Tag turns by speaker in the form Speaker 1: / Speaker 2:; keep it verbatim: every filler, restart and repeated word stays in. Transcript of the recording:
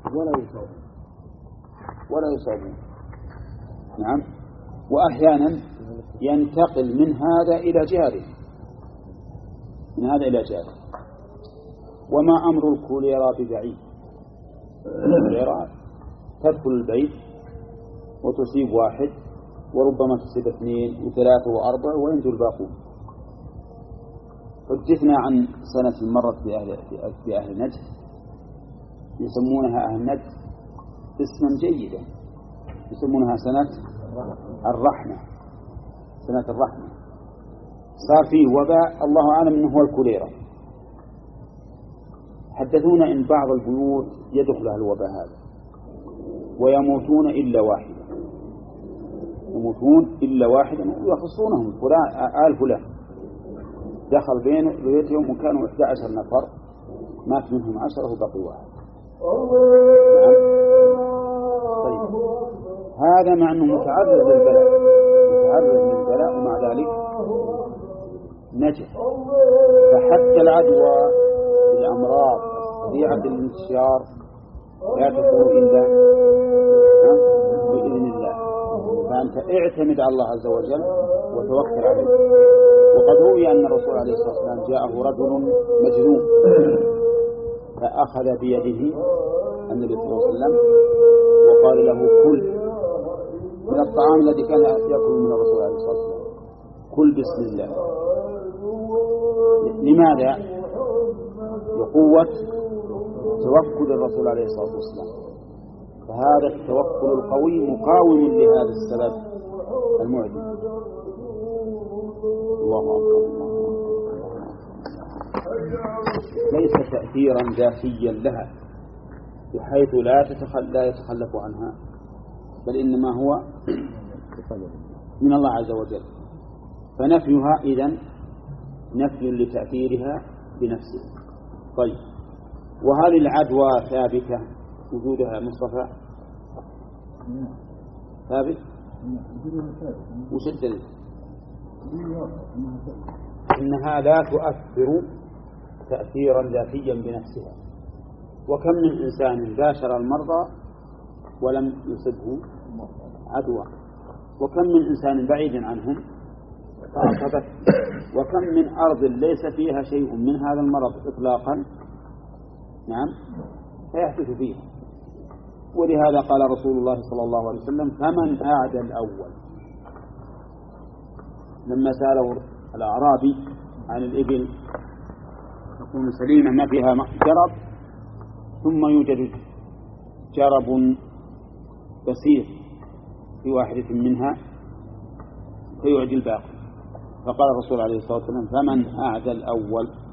Speaker 1: ولا يصابون ولا يصابون. نعم. وأحيانا ينتقل من هذا إلى جاره، من هذا إلى جاره. وما أمر الكوليرا ببعيد. الكوليرا تدخل البيت وتصيب واحد وربما تصيب اثنين وثلاثة وأربعة وينجو الباقون. حدثنا عن سنة مرت في أهل, في أهل نجد يسمونها أهل نجد اسما جيدا، يسمونها سنة الرحمة، سنة الرحمة. صار فيه وباء الله أعلم أنه هو الكوليرا. حدثونا إن بعض البيوت يدخلها الوباء هذا ويموتون إلا واحدا، يموتون إلا واحدا ويخصونهم فلان آل فلان دخل بينه بيتهم وكانوا إحدى عشر نفر مات منهم عشرة وبقي واحد. طيب هذا مع أنه متعرض للبلاء، متعرض للبلاء ومع ذلك نجح. فحتى العدوى بالأمراض سريعة الانتشار لا تكون إلا بإذن الله. فأنت اعتمد على الله عز وجل وتوكل عليه. وقد روي أن الرسول عليه الصلاة والسلام جاءه رجل مجنون فأخذ بيده النبي صلى الله عليه وسلم وقال له كل من الطعام الذي كان يأكل من الرسول عليه الصلاة والسلام، كل بسم الله. لماذا؟ لقوة توكل الرسول عليه الصلاة والسلام. فهذا التوكل القوي مقاوم لهذا السبب المعدي. الله أكبر. ليس تأثيرا ذاتيا لها بحيث لا تتخل لا يتخلف عنها، بل إنما هو من الله عز وجل. فنفيها إذن نفي لتأثيرها بنفسه. طيب وهل العدوى ثابتة وجودها مصطفى ثابت؟ وش الدليل؟ إنها لا تؤثر تأثيرا ذاتيا بنفسها. وكم من إنسان باشر المرضى ولم يصبه عدوى، وكم من إنسان بعيد عنهم فأصابت، وكم من أرض ليس فيها شيء من هذا المرض إطلاقا نعم فيحدث فيها. ولهذا قال رسول الله صلى الله عليه وسلم فمن أعد الأول. لما سأله الأعرابي عن الإبل تكون سليمة ما فيها جرب ثم يوجد جرب بسيط في واحدة منها فيعدي الباقي، فقال الرسول عليه الصلاة والسلام فمن أعد الأول.